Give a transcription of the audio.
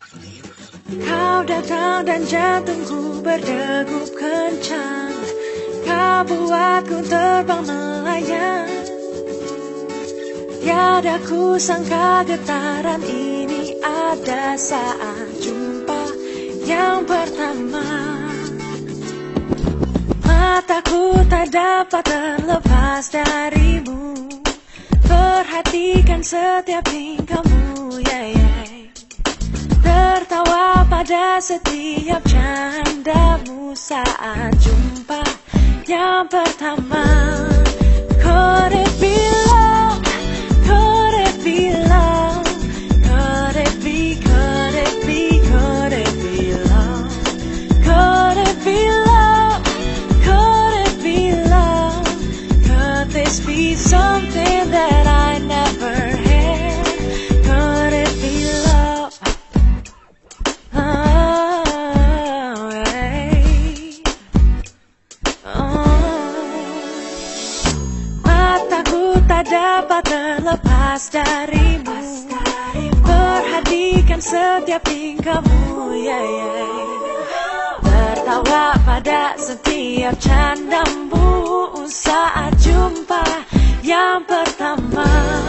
Kau datang dan jantungku berdegup kencang. Kau buatku terbang melayang. Tiada ku sangka getaran ini ada saat jumpa yang pertama. Mataku tak dapat terlepas darimu, perhatikan setiap tingkahmu, tertawa pada setiap candamu saat jumpa yang pertama. Could it be love? Could it be love? Could it be, could it be, could it be love? Could it be love? Could it be love? Could this be something that I never had? Could it be love? Mataku tak dapat terlepas darimu, perhatikan setiap tingkahmu, tertawa pada setiap candamu saat jumpa yang pertama.